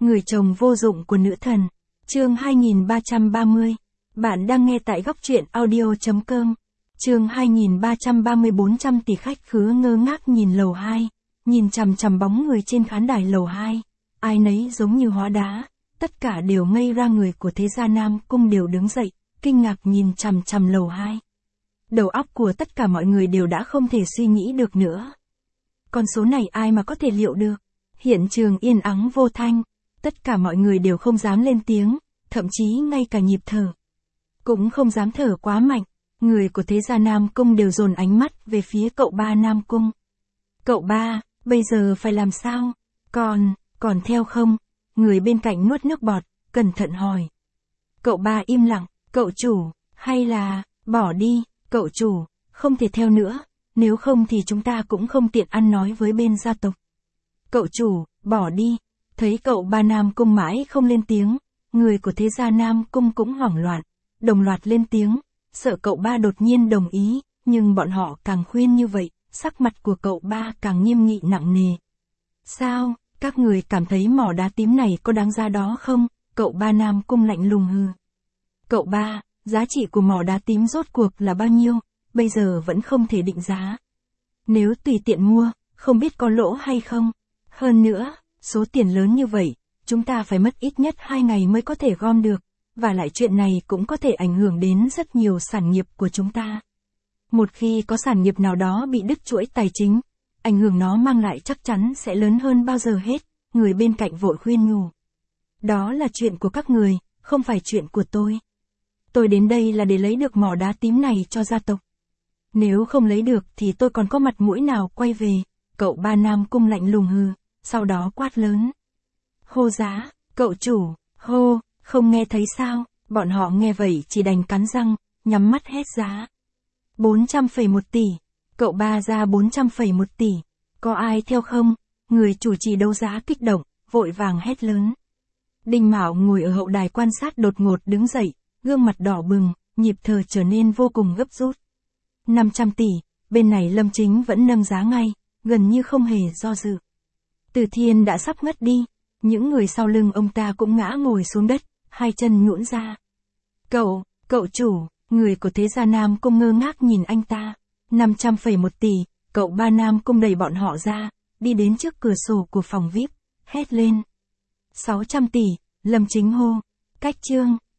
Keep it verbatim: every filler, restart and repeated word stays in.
Người chồng vô dụng của nữ thần. Chương hai nghìn ba trăm ba mươi. Bạn đang nghe tại góc truyện audio chấm com. Chương hai nghìn ba trăm ba mươi. Bốn trăm tỷ khách khứa ngơ ngác nhìn lầu hai, nhìn chằm chằm bóng người trên khán đài lầu hai, ai nấy giống như hóa đá, tất cả đều ngây ra. Người của thế gia Nam Cung đều đứng dậy, kinh ngạc nhìn chằm chằm lầu hai. Đầu óc của tất cả mọi người đều đã không thể suy nghĩ được nữa. Con số này ai mà có thể liệu được? Hiện trường yên ắng vô thanh, tất cả mọi người đều không dám lên tiếng, thậm chí ngay cả nhịp thở cũng không dám thở quá mạnh. Người của thế gia Nam Cung đều dồn ánh mắt về phía cậu ba Nam Cung. Cậu ba, bây giờ phải làm sao? Còn, còn theo không? Người bên cạnh nuốt nước bọt, cẩn thận hỏi. Cậu ba im lặng, cậu chủ, hay là, bỏ đi, cậu chủ, không thể theo nữa, nếu không thì chúng ta cũng không tiện ăn nói với bên gia tộc. Cậu chủ, bỏ đi. Thấy cậu ba Nam Cung mãi không lên tiếng, người của thế gia Nam Cung cũng hoảng loạn, đồng loạt lên tiếng, sợ cậu ba đột nhiên đồng ý, nhưng bọn họ càng khuyên như vậy, sắc mặt của cậu ba càng nghiêm nghị nặng nề. Sao, các người cảm thấy mỏ đá tím này có đáng giá đó không? Cậu ba Nam Cung lạnh lùng hừ. Cậu ba, giá trị của mỏ đá tím rốt cuộc là bao nhiêu, bây giờ vẫn không thể định giá. Nếu tùy tiện mua, không biết có lỗ hay không. Hơn nữa, số tiền lớn như vậy, chúng ta phải mất ít nhất hai ngày mới có thể gom được, và lại chuyện này cũng có thể ảnh hưởng đến rất nhiều sản nghiệp của chúng ta. Một khi có sản nghiệp nào đó bị đứt chuỗi tài chính, ảnh hưởng nó mang lại chắc chắn sẽ lớn hơn bao giờ hết. Người bên cạnh vội khuyên nhủ. Đó là chuyện của các người, không phải chuyện của tôi. Tôi đến đây là để lấy được mỏ đá tím này cho gia tộc. Nếu không lấy được thì tôi còn có mặt mũi nào quay về? Cậu ba Nam Cung lạnh lùng hừ, sau đó quát lớn. Hô giá, cậu chủ, hô, không nghe thấy sao? Bọn họ nghe vậy chỉ đành cắn răng, nhắm mắt hét giá. bốn trăm phẩy một tỷ. Cậu ba ra bốn trăm phẩy một tỷ. Có ai theo không? Người chủ trì đấu giá kích động, vội vàng hét lớn. Đinh Mạo ngồi ở hậu đài quan sát đột ngột đứng dậy, gương mặt đỏ bừng, nhịp thở trở nên vô cùng gấp rút. năm trăm tỷ, bên này Lâm Chính vẫn nâng giá ngay, gần như không hề do dự. Từ Thiên đã sắp ngất đi, những người sau lưng ông ta cũng ngã ngồi xuống đất, hai chân nhũn ra. Cậu, cậu chủ, người của thế gia Nam Cung ngơ ngác nhìn anh ta. năm trăm phẩy một tỷ, cậu ba Nam Cung đẩy bọn họ ra, đi đến trước cửa sổ của phòng vi ai pi, hét lên. sáu trăm tỷ, Lâm Chính hô. Cách chương.